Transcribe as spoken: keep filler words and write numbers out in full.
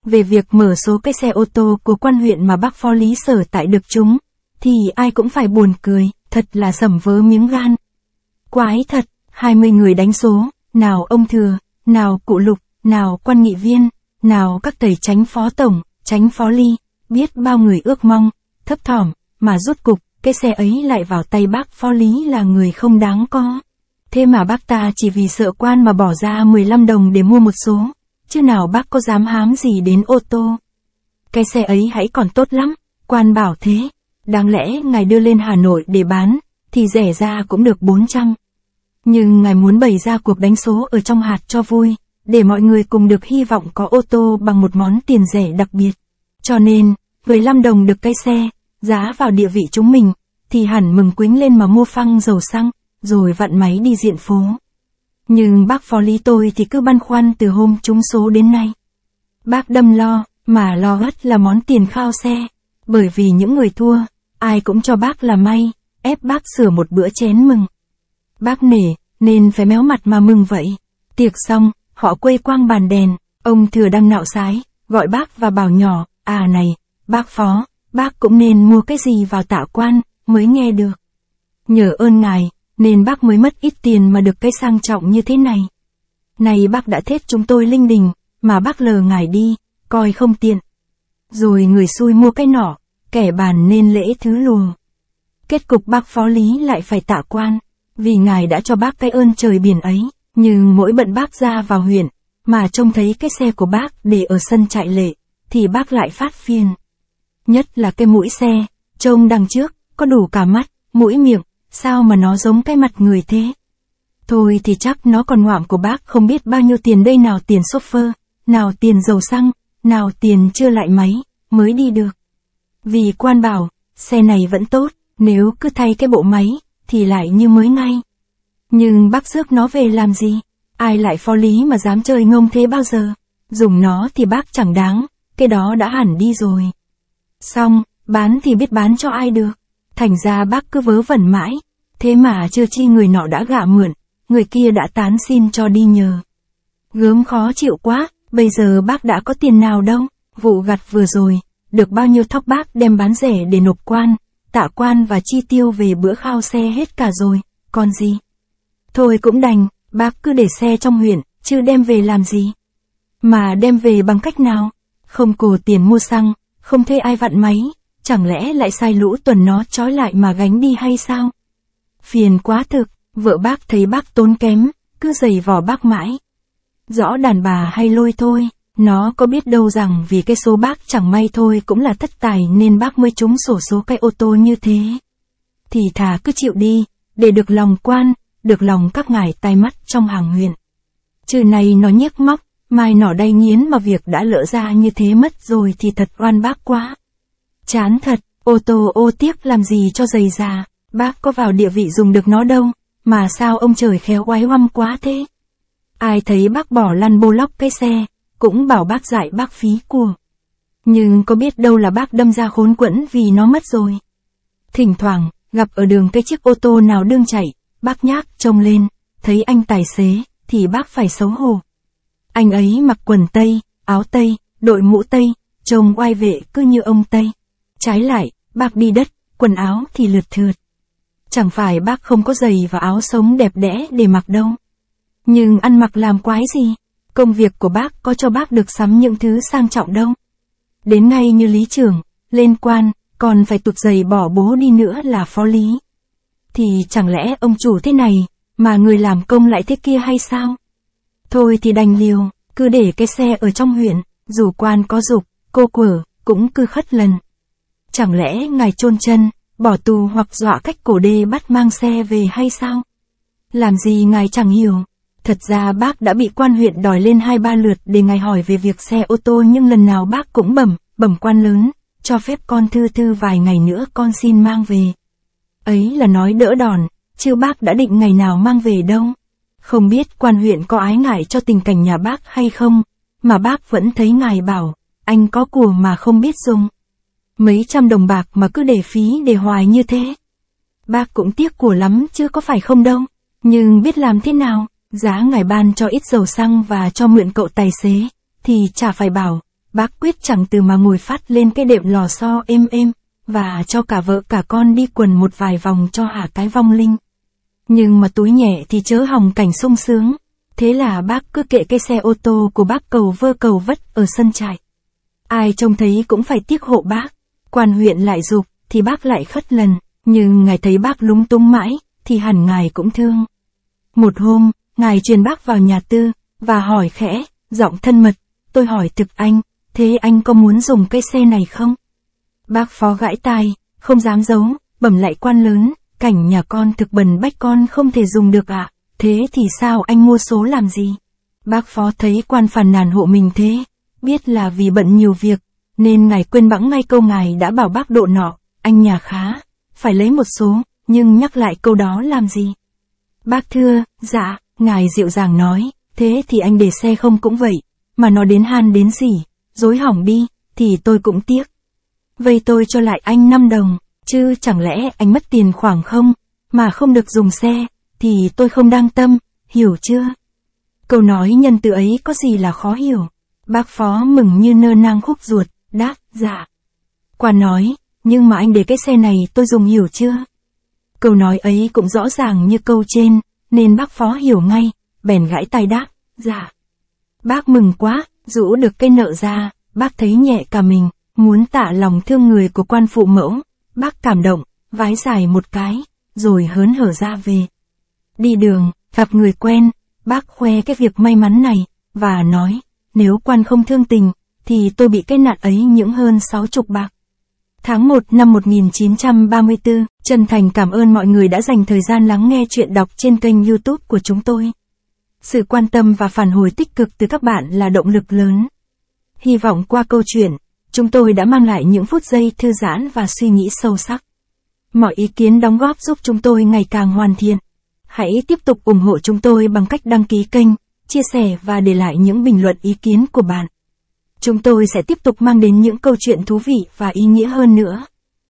về việc mở số cái xe ô tô của quan huyện mà bác phó lý sở tại được trúng, thì ai cũng phải buồn cười, thật là sẩm vớ miếng gan. Quái thật, hai mươi người đánh số, nào ông Thừa, nào cụ Lục, nào quan nghị viên, nào các thầy chánh phó tổng, chánh phó ly, biết bao người ước mong, thấp thỏm, mà rốt cục, cái xe ấy lại vào tay bác phó lý là người không đáng có. Thế mà bác ta chỉ vì sợ quan mà bỏ ra mười lăm đồng để mua một số, chứ nào bác có dám hám gì đến ô tô. Cái xe ấy hãy còn tốt lắm, quan bảo thế, đáng lẽ ngài đưa lên Hà Nội để bán, thì rẻ ra cũng được bốn trăm. Nhưng ngài muốn bày ra cuộc đánh số ở trong hạt cho vui, để mọi người cùng được hy vọng có ô tô bằng một món tiền rẻ đặc biệt. Cho nên, mười lăm đồng được cái xe, giá vào địa vị chúng mình, thì hẳn mừng quính lên mà mua phăng dầu xăng, rồi vặn máy đi diện phố. Nhưng bác phó lý tôi thì cứ băn khoăn từ hôm trúng số đến nay. Bác đâm lo, mà lo ất là món tiền khao xe, bởi vì những người thua, ai cũng cho bác là may, ép bác sửa một bữa chén mừng. Bác nể, nên phải méo mặt mà mừng vậy. Tiệc xong, họ quây quang bàn đèn, ông Thừa đang nạo sái, gọi bác và bảo nhỏ, à này, bác phó, bác cũng nên mua cái gì vào tạ quan, mới nghe được. Nhờ ơn ngài, nên bác mới mất ít tiền mà được cái sang trọng như thế này. Này bác đã thết chúng tôi linh đình, mà bác lờ ngài đi, coi không tiện. Rồi người xui mua cái nọ, kẻ bàn nên lễ thứ lùa. Kết cục bác phó lý lại phải tạ quan, vì ngài đã cho bác cái ơn trời biển ấy, nhưng mỗi bận bác ra vào huyện, mà trông thấy cái xe của bác để ở sân trại lệ, thì bác lại phát phiền. Nhất là cái mũi xe, trông đằng trước, có đủ cả mắt, mũi miệng, sao mà nó giống cái mặt người thế? Thôi thì chắc nó còn ngoạm của bác không biết bao nhiêu tiền đây, nào tiền chauffeur, nào tiền dầu xăng, nào tiền chưa lại máy, mới đi được. Vì quan bảo, xe này vẫn tốt, nếu cứ thay cái bộ máy, thì lại như mới ngay. Nhưng bác rước nó về làm gì? Ai lại phó lý mà dám chơi ngông thế bao giờ? Dùng nó thì bác chẳng đáng, cái đó đã hẳn đi rồi. Xong, bán thì biết bán cho ai được. Thành ra bác cứ vớ vẩn mãi, thế mà chưa chi người nọ đã gạ mượn, người kia đã tán xin cho đi nhờ. Gớm khó chịu quá, bây giờ bác đã có tiền nào đâu, vụ gặt vừa rồi, được bao nhiêu thóc bác đem bán rẻ để nộp quan, tạ quan và chi tiêu về bữa khao xe hết cả rồi, còn gì. Thôi cũng đành, bác cứ để xe trong huyện, chứ đem về làm gì. Mà đem về bằng cách nào? Không cồ tiền mua xăng, không thuê ai vặn máy, chẳng lẽ lại sai lũ tuần nó trói lại mà gánh đi hay sao? Phiền quá thực, vợ bác thấy bác tốn kém, cứ giày vò bác mãi. Rõ đàn bà hay lôi thôi, nó có biết đâu rằng vì cái số bác chẳng may thôi cũng là thất tài nên bác mới trúng xổ số cái ô tô như thế. Thì thà cứ chịu đi, để được lòng quan, được lòng các ngài tai mắt trong hàng huyện. Trừ này nó nhếch móc, mai nọ đay nghiến mà việc đã lỡ ra như thế mất rồi thì thật oan bác quá. Chán thật, ô tô ô tiếc làm gì cho dày già, bác có vào địa vị dùng được nó đâu, mà sao ông trời khéo oái oăm quá thế. Ai thấy bác bỏ lăn bô lóc cái xe, cũng bảo bác dạy bác phí của. Nhưng có biết đâu là bác đâm ra khốn quẫn vì nó mất rồi. Thỉnh thoảng, gặp ở đường cái chiếc ô tô nào đương chạy, bác nhác trông lên, thấy anh tài xế, thì bác phải xấu hổ. Anh ấy mặc quần tây, áo tây, đội mũ tây, trông oai vệ cứ như ông Tây. Trái lại, bác đi đất, quần áo thì lượt thượt. Chẳng phải bác không có giày và áo sống đẹp đẽ để mặc đâu. Nhưng ăn mặc làm quái gì? Công việc của bác có cho bác được sắm những thứ sang trọng đâu. Đến ngay như lý trưởng, lên quan, còn phải tụt giày bỏ bố đi nữa là phó lý. Thì chẳng lẽ ông chủ thế này, mà người làm công lại thế kia hay sao? Thôi thì đành liều, cứ để cái xe ở trong huyện, dù quan có dục, cô quở, cũng cứ khất lần. Chẳng lẽ ngài chôn chân, bỏ tù hoặc dọa cách cổ đê bắt mang xe về hay sao? Làm gì ngài chẳng hiểu. Thật ra bác đã bị quan huyện đòi lên hai ba lượt để ngài hỏi về việc xe ô tô, nhưng lần nào bác cũng bẩm, bẩm quan lớn, cho phép con thư thư vài ngày nữa con xin mang về. Ấy là nói đỡ đòn, chứ bác đã định ngày nào mang về đâu. Không biết quan huyện có ái ngại cho tình cảnh nhà bác hay không, mà bác vẫn thấy ngài bảo, anh có của mà không biết dùng. Mấy trăm đồng bạc mà cứ để phí để hoài như thế. Bác cũng tiếc của lắm chứ có phải không đâu, nhưng biết làm thế nào, giá ngài ban cho ít dầu xăng và cho mượn cậu tài xế, thì chả phải bảo, bác quyết chẳng từ mà ngồi phát lên cái đệm lò xo êm êm, và cho cả vợ cả con đi quần một vài vòng cho hả cái vong linh. Nhưng mà túi nhẹ thì chớ hòng cảnh sung sướng, thế là bác cứ kệ cái xe ô tô của bác cầu vơ cầu vất ở sân trại. Ai trông thấy cũng phải tiếc hộ bác, quan huyện lại giục, thì bác lại khất lần, nhưng ngài thấy bác lúng túng mãi, thì hẳn ngài cũng thương. Một hôm, ngài truyền bác vào nhà tư, và hỏi khẽ, giọng thân mật, tôi hỏi thực anh, thế anh có muốn dùng cái xe này không? Bác phó gãi tai, không dám giấu, bẩm lại quan lớn, cảnh nhà con thực bần bách con không thể dùng được ạ, à? Thế thì sao anh mua số làm gì? Bác phó thấy quan phàn nàn hộ mình thế, biết là vì bận nhiều việc, nên ngài quên bẵng ngay câu ngài đã bảo bác độ nọ, anh nhà khá, phải lấy một số, nhưng nhắc lại câu đó làm gì? Bác thưa, dạ, ngài dịu dàng nói, thế thì anh để xe không cũng vậy, mà nó đến han đến gì, dối hỏng đi, thì tôi cũng tiếc. Vậy tôi cho lại anh năm đồng, chứ chẳng lẽ anh mất tiền khoảng không, mà không được dùng xe, thì tôi không đang tâm, hiểu chưa? Câu nói nhân từ ấy có gì là khó hiểu? Bác phó mừng như nơ nang khúc ruột, đáp, dạ. Quan nói, nhưng mà anh để cái xe này tôi dùng hiểu chưa? Câu nói ấy cũng rõ ràng như câu trên, nên bác phó hiểu ngay, bèn gãi tay đáp, dạ. Bác mừng quá, rũ được cái nợ ra, bác thấy nhẹ cả mình, muốn tạ lòng thương người của quan phụ mẫu, bác cảm động, vái dài một cái, rồi hớn hở ra về. Đi đường, gặp người quen, bác khoe cái việc may mắn này, và nói, nếu quan không thương tình, thì tôi bị cái nạn ấy những hơn sáu chục bạc. Tháng một năm một nghìn chín trăm ba mươi tư, chân thành cảm ơn mọi người đã dành thời gian lắng nghe chuyện đọc trên kênh YouTube của chúng tôi. Sự quan tâm và phản hồi tích cực từ các bạn là động lực lớn. Hy vọng qua câu chuyện, chúng tôi đã mang lại những phút giây thư giãn và suy nghĩ sâu sắc. Mọi ý kiến đóng góp giúp chúng tôi ngày càng hoàn thiện. Hãy tiếp tục ủng hộ chúng tôi bằng cách đăng ký kênh, chia sẻ và để lại những bình luận ý kiến của bạn. Chúng tôi sẽ tiếp tục mang đến những câu chuyện thú vị và ý nghĩa hơn nữa.